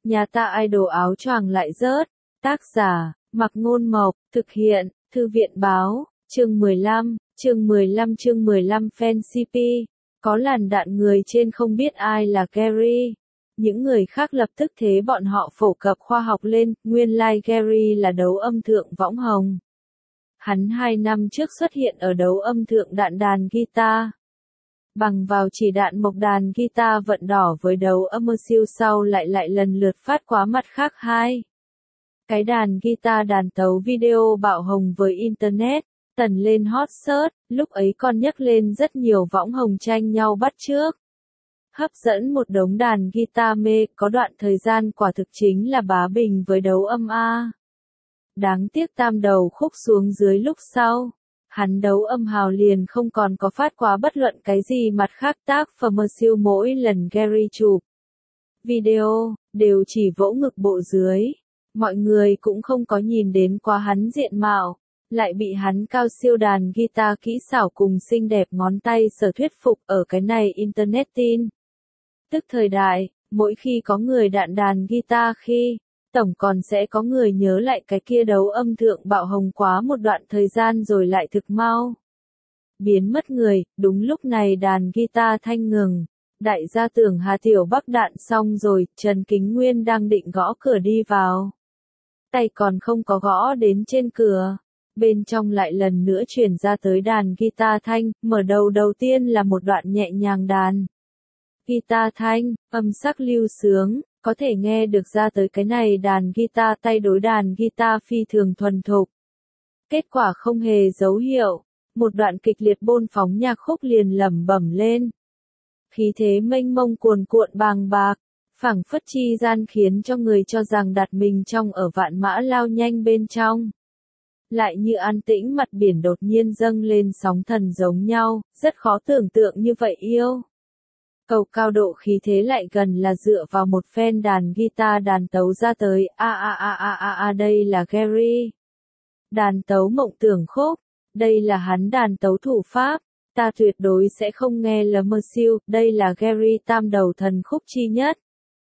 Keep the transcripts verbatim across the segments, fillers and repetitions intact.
Nhà ta idol áo choàng lại rớt. Tác giả, Mạc Ngôn Mộc, thực hiện, Thư viện Báo, chương mười lăm, chương mười lăm chương mười lăm fan xê pê. Có làn đạn người trên không biết ai là Gary. Những người khác lập tức thế bọn họ phổ cập khoa học lên, nguyên lai Gary là đấu âm thượng võng hồng. Hắn hai năm trước xuất hiện ở đấu âm thượng đạn đàn guitar. Bằng vào chỉ đạn mộc đàn guitar vận đỏ với đấu âm siêu sau lại lại lần lượt phát quá mặt khác hai. Cái đàn guitar đàn tấu video bạo hồng với Internet, tần lên hot search, lúc ấy còn nhấc lên rất nhiều võng hồng tranh nhau bắt chước. Hấp dẫn một đống đàn guitar mê, có đoạn thời gian quả thực chính là bá bình với đấu âm A. Đáng tiếc tam đầu khúc xuống dưới lúc sau. Hắn đấu âm hào liền không còn có phát quá bất luận cái gì mặt khác tác phẩm siêu mỗi lần Gary chụp video, đều chỉ vỗ ngực bộ dưới. Mọi người cũng không có nhìn đến quá hắn diện mạo, lại bị hắn cao siêu đàn guitar kỹ xảo cùng xinh đẹp ngón tay sở thuyết phục ở cái này Internet tin. Tức thời đại, mỗi khi có người đạn đàn guitar khi, tổng còn sẽ có người nhớ lại cái kia đấu âm thượng bạo hồng quá một đoạn thời gian rồi lại thực mau biến mất người. Đúng lúc này đàn guitar thanh ngừng, đại gia tưởng Hà Tiểu Bắc đạn xong rồi, Trần Kính Nguyên đang định gõ cửa đi vào. Tay còn không có gõ đến trên cửa, bên trong lại lần nữa truyền ra tới đàn guitar thanh, mở đầu đầu tiên là một đoạn nhẹ nhàng đàn guitar thanh, âm sắc lưu sướng. Có thể nghe được ra tới cái này đàn guitar tay đối đàn guitar phi thường thuần thục. Kết quả không hề dấu hiệu, một đoạn kịch liệt bôn phóng nhạc khúc liền lẩm bẩm lên. Khí thế mênh mông cuồn cuộn bàng bạc, phảng phất chi gian khiến cho người cho rằng đặt mình trong ở vạn mã lao nhanh bên trong. Lại như an tĩnh mặt biển đột nhiên dâng lên sóng thần giống nhau, rất khó tưởng tượng như vậy yêu. Cầu cao độ khí thế lại gần là dựa vào một phen đàn guitar đàn tấu ra tới, a a a a a a đây là Gary. Đàn tấu mộng tưởng khúc, đây là hắn đàn tấu thủ pháp, ta tuyệt đối sẽ không nghe lầm mơ siêu, đây là Gary tam đầu thần khúc chi nhất.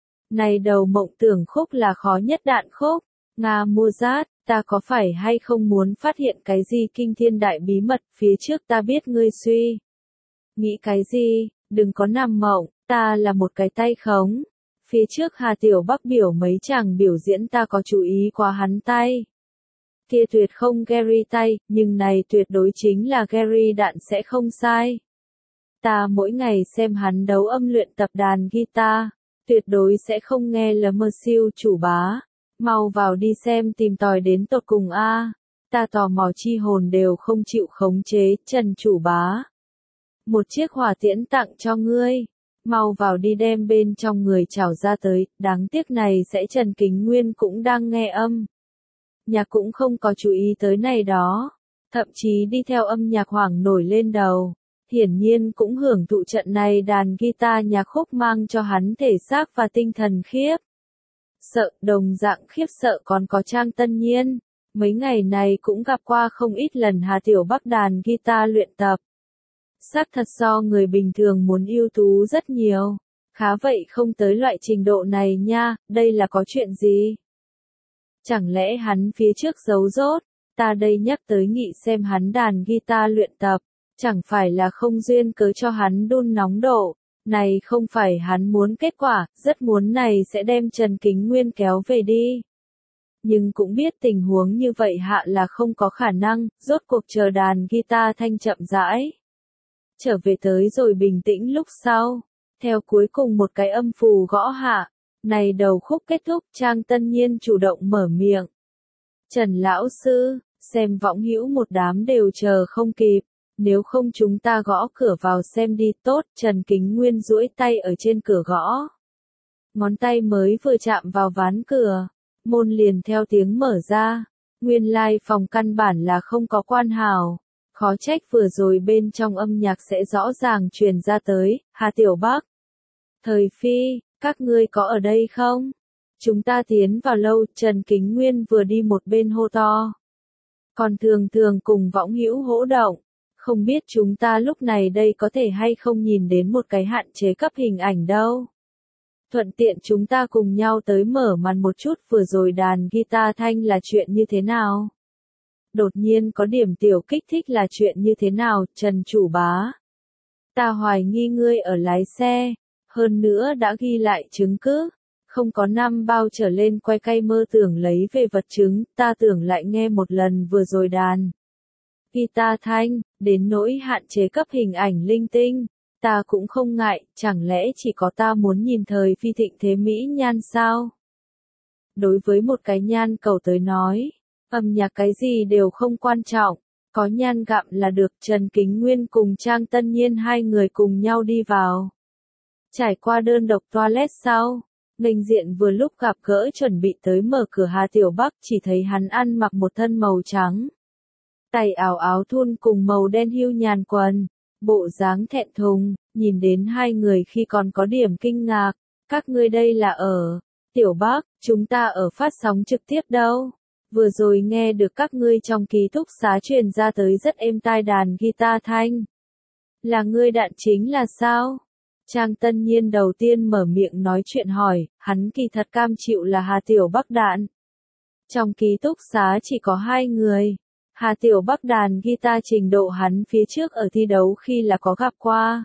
Này đầu mộng tưởng khúc là khó nhất đạn khúc, Nga mua rát, ta có phải hay không muốn phát hiện cái gì kinh thiên đại bí mật, phía trước ta biết ngươi suy. Nghĩ cái gì? Đừng có nằm mộng, ta là một cái tay khống. Phía trước Hà Tiểu Bắc biểu mấy chàng biểu diễn ta có chú ý qua hắn tay. Kia tuyệt không Gary tay, nhưng này tuyệt đối chính là Gary đạn sẽ không sai. Ta mỗi ngày xem hắn đấu âm luyện tập đàn guitar, tuyệt đối sẽ không nghe lầm mơ siêu chủ bá. Mau vào đi xem tìm tòi đến tột cùng a. Ta tò mò chi hồn đều không chịu khống chế, Trần chủ bá. Một chiếc hỏa tiễn tặng cho ngươi, mau vào đi đem bên trong người trảo ra tới, đáng tiếc này sẽ Trần Kính Nguyên cũng đang nghe âm. Nhạc cũng không có chú ý tới này đó, thậm chí đi theo âm nhạc hoảng nổi lên đầu, hiển nhiên cũng hưởng thụ trận này đàn guitar nhạc khúc mang cho hắn thể xác và tinh thần khiếp. Sợ, đồng dạng khiếp sợ còn có Trang Tân Nhiên, mấy ngày này cũng gặp qua không ít lần Hà Tiểu Bắc đàn guitar luyện tập. Xác thật so người bình thường muốn ưu tú rất nhiều. Khá vậy không tới loại trình độ này nha, đây là có chuyện gì? Chẳng lẽ hắn phía trước giấu rốt, ta đây nhắc tới nghị xem hắn đàn guitar luyện tập, chẳng phải là không duyên cớ cho hắn đun nóng độ, này không phải hắn muốn kết quả, rất muốn này sẽ đem Trần Kính Nguyên kéo về đi. Nhưng cũng biết tình huống như vậy hạ là không có khả năng, rốt cuộc chờ đàn guitar thanh chậm rãi. Trở về tới rồi bình tĩnh lúc sau, theo cuối cùng một cái âm phù gõ hạ, này đầu khúc kết thúc Trang Tân Nhiên chủ động mở miệng. Trần Lão Sư, xem võng hữu một đám đều chờ không kịp, nếu không chúng ta gõ cửa vào xem đi tốt, Trần Kính Nguyên duỗi tay ở trên cửa gõ. Ngón tay mới vừa chạm vào ván cửa, môn liền theo tiếng mở ra, nguyên lai like phòng căn bản là không có quan hào. Khó trách vừa rồi bên trong âm nhạc sẽ rõ ràng truyền ra tới, Hà Tiểu Bắc. Thời Phi, các ngươi có ở đây không? Chúng ta tiến vào lâu, Trần Kính Nguyên vừa đi một bên hô to. Còn thường thường cùng võng hữu hỗ động, không biết chúng ta lúc này đây có thể hay không nhìn đến một cái hạn chế cấp hình ảnh đâu. Thuận tiện chúng ta cùng nhau tới mở màn một chút vừa rồi đàn guitar thanh là chuyện như thế nào? Đột nhiên có điểm tiểu kích thích là chuyện như thế nào, Trần chủ bá? Ta hoài nghi ngươi ở lái xe, hơn nữa đã ghi lại chứng cứ. Không có năm bao trở lên quay cay mơ tưởng lấy về vật chứng, ta tưởng lại nghe một lần vừa rồi đàn guitar thanh, đến nỗi hạn chế cấp hình ảnh linh tinh. Ta cũng không ngại, chẳng lẽ chỉ có ta muốn nhìn thời phi thịnh thế mỹ nhan sao? Đối với một cái nhan cầu tới nói, âm nhạc cái gì đều không quan trọng, có nhan gặm là được. Trần Kính Nguyên cùng Trang Tân Nhiên hai người cùng nhau đi vào. Trải qua đơn độc toilet sau, nghênh diện vừa lúc gặp gỡ chuẩn bị tới mở cửa Hà Tiểu Bắc, chỉ thấy hắn ăn mặc một thân màu trắng. Tay áo áo thun cùng màu đen hưu nhàn quần, bộ dáng thẹn thùng, nhìn đến hai người khi còn có điểm kinh ngạc. Các ngươi đây là ở Tiểu Bắc, chúng ta ở phát sóng trực tiếp đâu. Vừa rồi nghe được các ngươi trong ký túc xá truyền ra tới rất êm tai đàn guitar thanh. Là ngươi đạn chính là sao? Trang Tân Nhiên đầu tiên mở miệng nói chuyện hỏi, hắn kỳ thật cam chịu là Hà Tiểu Bắc đạn. Trong ký túc xá chỉ có hai người. Hà Tiểu Bắc đàn guitar trình độ hắn phía trước ở thi đấu khi là có gặp qua.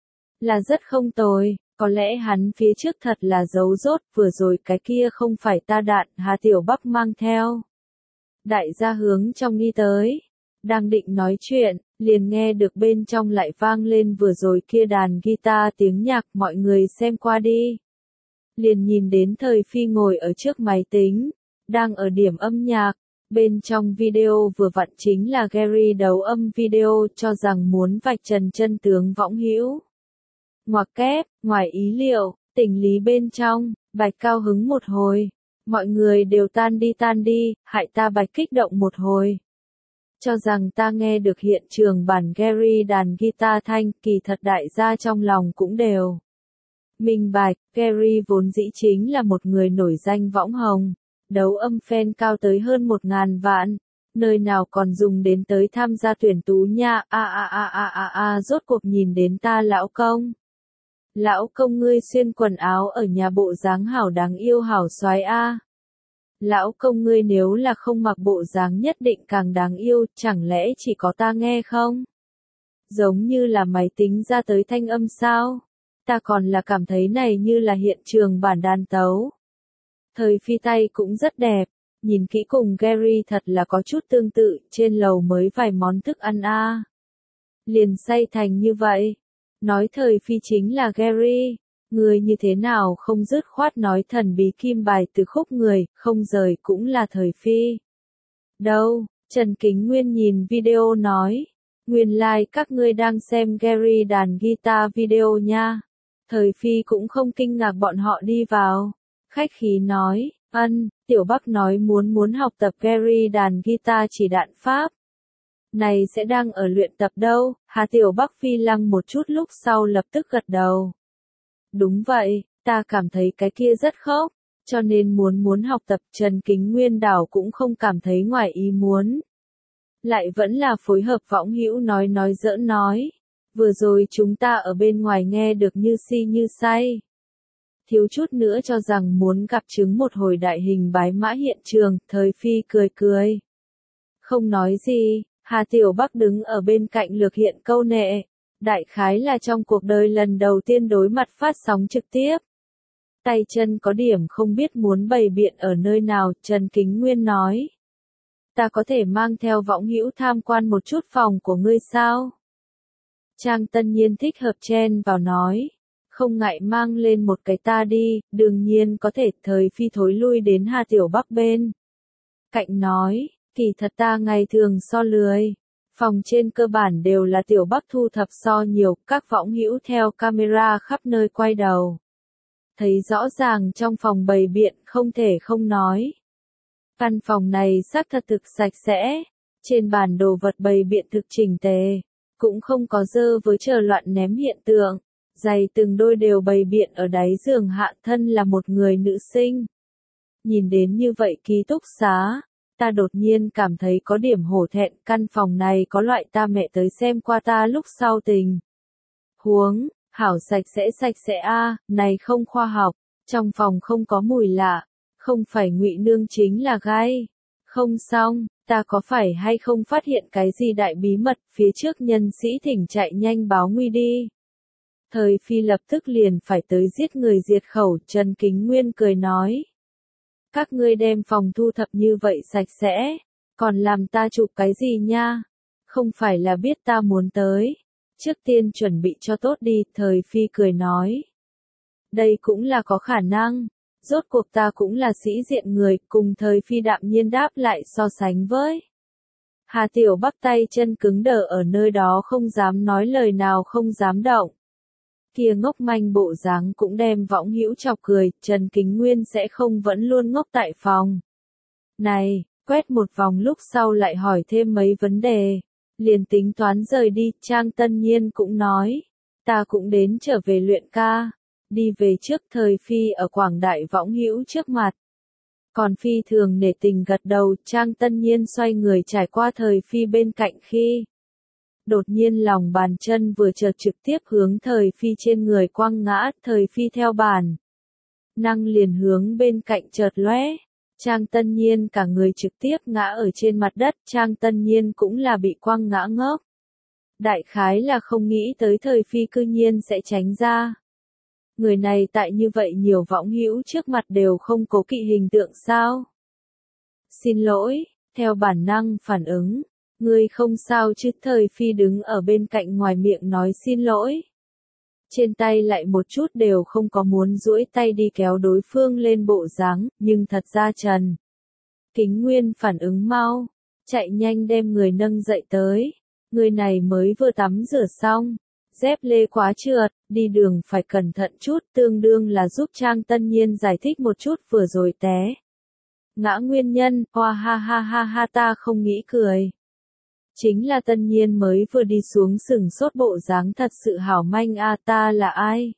Là rất không tồi, có lẽ hắn phía trước thật là giấu rốt, vừa rồi cái kia không phải ta đạn, Hà Tiểu Bắc mang theo. Đại gia hướng trong đi tới, đang định nói chuyện, liền nghe được bên trong lại vang lên vừa rồi kia đàn guitar tiếng nhạc, mọi người xem qua đi. Liền nhìn đến Thời Phi ngồi ở trước máy tính, đang ở điểm âm nhạc. Bên trong video vừa vặn chính là Gary đấu âm video cho rằng muốn vạch trần chân tướng võng hữu. Ngoặc kép, ngoài ý liệu, tình lý bên trong, Bạch cao hứng một hồi. Mọi người đều tan đi tan đi, hại ta Bạch kích động một hồi. Cho rằng ta nghe được hiện trường bản Gary đàn guitar thanh, kỳ thật đại gia trong lòng cũng đều minh bạch. Gary vốn dĩ chính là một người nổi danh võng hồng. Đấu âm fan cao tới hơn một ngàn vạn, nơi nào còn dùng đến tới tham gia tuyển tú nha. A a a a a a rốt cuộc nhìn đến ta lão công. Lão công ngươi xuyên quần áo ở nhà bộ dáng hảo đáng yêu hảo soái a. Lão công ngươi nếu là không mặc bộ dáng nhất định càng đáng yêu, chẳng lẽ chỉ có ta nghe không? Giống như là máy tính ra tới thanh âm sao? Ta còn là cảm thấy này như là hiện trường bản đàn tấu. Thời Phi tay cũng rất đẹp, nhìn kỹ cùng Gary thật là có chút tương tự, trên lầu mới vài món thức ăn a. À. Liền say thành như vậy. Nói Thời Phi chính là Gary, người như thế nào không dứt khoát nói thần bí kim bài từ khúc người, không rời cũng là Thời Phi. Đâu, Trần Kính Nguyên nhìn video nói, nguyên lai like các ngươi đang xem Gary đàn guitar video nha. Thời Phi cũng không kinh ngạc bọn họ đi vào. Khách khí nói, ân, Tiểu Bắc nói muốn muốn học tập Gary đàn guitar chỉ đạn pháp. Này sẽ đang ở luyện tập đâu, Hà Tiểu Bắc phi lăng một chút lúc sau lập tức gật đầu. Đúng vậy, ta cảm thấy cái kia rất khốc, cho nên muốn muốn học tập. Trần Kính Nguyên đảo cũng không cảm thấy ngoài ý muốn. Lại vẫn là phối hợp võng hữu nói nói giỡn nói. Vừa rồi chúng ta ở bên ngoài nghe được như si như say. Thiếu chút nữa cho rằng muốn gặp chứng một hồi đại hình bái mã hiện trường, Thời Phi cười cười. Không nói gì, Hà Tiểu Bắc đứng ở bên cạnh lược hiện câu nệ. Đại khái là trong cuộc đời lần đầu tiên đối mặt phát sóng trực tiếp. Tay chân có điểm không biết muốn bày biện ở nơi nào, Trần Kính Nguyên nói. Ta có thể mang theo võng hữu tham quan một chút phòng của ngươi sao? Trang Tân Nhiên thích hợp chen vào nói. Không ngại mang lên một cái ta đi, đương nhiên có thể. Thời Phi thối lui đến Hà Tiểu Bắc bên cạnh nói, kỳ thật ta ngày thường so lười. Phòng trên cơ bản đều là Tiểu Bắc thu thập so nhiều, các võng hữu theo camera khắp nơi quay đầu. Thấy rõ ràng trong phòng bày biện không thể không nói. Căn phòng này xác thật thực sạch sẽ, trên bàn đồ vật bày biện thực chỉnh tề, cũng không có dơ với chờ loạn ném hiện tượng. Giày từng đôi đều bày biện ở đáy giường, hạ thân là một người nữ sinh. Nhìn đến như vậy ký túc xá, ta đột nhiên cảm thấy có điểm hổ thẹn, căn phòng này có loại ta mẹ tới xem qua ta lúc sau tình huống, hảo sạch sẽ sạch sẽ a, này không khoa học. Trong phòng không có mùi lạ, không phải Ngụy Nương chính là gai. Không xong, ta có phải hay không phát hiện cái gì đại bí mật, phía trước nhân sĩ thỉnh chạy nhanh báo nguy đi. Thời phi lập tức liền phải tới giết người diệt khẩu, Trần Kính Nguyên cười nói. Các ngươi đem phòng thu thập như vậy sạch sẽ, còn làm ta chụp cái gì nha? Không phải là biết ta muốn tới. Trước tiên chuẩn bị cho tốt đi, thời phi cười nói. Đây cũng là có khả năng. Rốt cuộc ta cũng là sĩ diện người, cùng thời phi đạm nhiên đáp lại so sánh với. Hà Tiểu Bắc tay chân cứng đờ ở nơi đó không dám nói lời nào, không dám động. Kia ngốc manh bộ dáng cũng đem Võng Hữu chọc cười, Trần Kính Nguyên sẽ không vẫn luôn ngốc tại phòng. Này, quét một vòng lúc sau lại hỏi thêm mấy vấn đề. Liền tính toán rời đi, Trang Tân Nhiên cũng nói. Ta cũng đến trở về luyện ca. Đi về trước, thời phi ở Quảng Đại Võng Hữu trước mặt. Còn phi thường nể tình gật đầu, Trang Tân Nhiên xoay người trải qua thời phi bên cạnh khi. Đột nhiên lòng bàn chân vừa chợt trực tiếp hướng thời phi trên người quăng ngã, thời phi theo bàn. Năng liền hướng bên cạnh chợt lóe. Trang Tân Nhiên cả người trực tiếp ngã ở trên mặt đất, Trang Tân Nhiên cũng là bị quăng ngã ngốc. Đại khái là không nghĩ tới thời phi cư nhiên sẽ tránh ra. Người này tại như vậy nhiều Võng Hữu trước mặt đều không cố kỵ hình tượng sao? Xin lỗi, theo bản năng phản ứng. Ngươi không sao chứ, thời phi đứng ở bên cạnh ngoài miệng nói xin lỗi. Trên tay lại một chút đều không có muốn duỗi tay đi kéo đối phương lên bộ dáng, nhưng thật ra Trần Kính Nguyên phản ứng mau, chạy nhanh đem người nâng dậy tới. Người này mới vừa tắm rửa xong, dép lê quá trượt, đi đường phải cẩn thận chút, tương đương là giúp Trang Tân Nhiên giải thích một chút vừa rồi té. Ngã nguyên nhân, hoa ha ha ha ha ta không nghĩ cười. Chính là Tân Nhiên mới vừa đi xuống sừng sốt bộ dáng thật sự hảo manh a, ta là ai?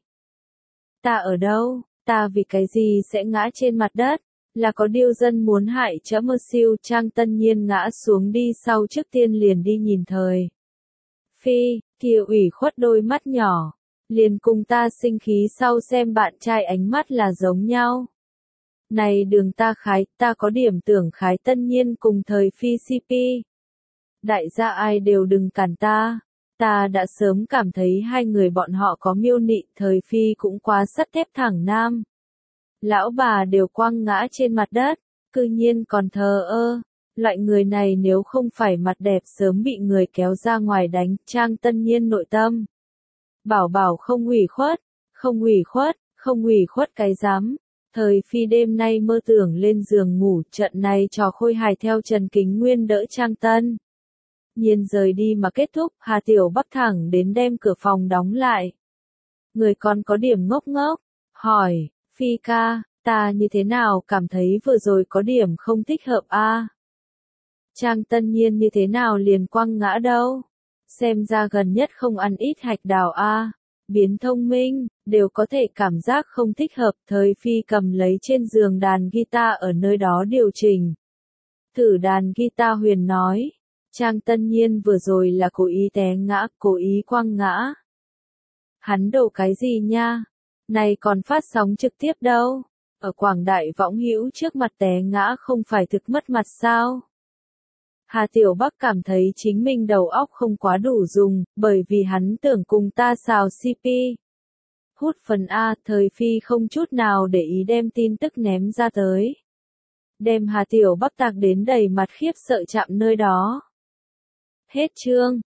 Ta ở đâu? Ta vì cái gì sẽ ngã trên mặt đất? Là có điêu dân muốn hại chấm mơ siêu. Trang Tân Nhiên ngã xuống đi sau trước tiên liền đi nhìn thời phi, kia ủy khuất đôi mắt nhỏ, liền cùng ta sinh khí sau xem bạn trai ánh mắt là giống nhau. Này đường ta khái, ta có điểm tưởng khái Tân Nhiên cùng thời phi xê pê. Đại gia ai đều đừng cản ta, ta đã sớm cảm thấy hai người bọn họ có miêu nị, thời phi cũng quá sắt thép thẳng nam. Lão bà đều quăng ngã trên mặt đất, cư nhiên còn thờ ơ, loại người này nếu không phải mặt đẹp sớm bị người kéo ra ngoài đánh. Trang Tân Nhiên nội tâm. Bảo bảo không ủy khuất, không ủy khuất, không ủy khuất cái dám. Thời phi đêm nay mơ tưởng lên giường ngủ, trận này trò khôi hài theo Trần Kính Nguyên đỡ Trang Tân Nhiên rời đi mà kết thúc. Hà Tiểu Bắc thẳng đến đem cửa phòng đóng lại. Người còn có điểm ngốc ngốc, hỏi, Phi ca, ta như thế nào cảm thấy vừa rồi có điểm không thích hợp a? Trang Tân Nhiên như thế nào liền quăng ngã đâu? Xem ra gần nhất không ăn ít hạch đào a. Biến thông minh, đều có thể cảm giác không thích hợp. Thời phi cầm lấy trên giường đàn guitar ở nơi đó điều chỉnh. Thử đàn guitar huyền nói. Trang Tân Nhiên vừa rồi là cố ý té ngã, cố ý quăng ngã. Hắn đổ cái gì nha? Này còn phát sóng trực tiếp đâu? Ở Quảng Đại Võng Hữu trước mặt té ngã không phải thực mất mặt sao? Hà Tiểu Bắc cảm thấy chính mình đầu óc không quá đủ dùng, bởi vì hắn tưởng cùng ta xào xê pê. Hút phần A, thời phi không chút nào để ý đem tin tức ném ra tới. Đem Hà Tiểu Bắc tạc đến đầy mặt khiếp sợ chạm nơi đó. Hết chương.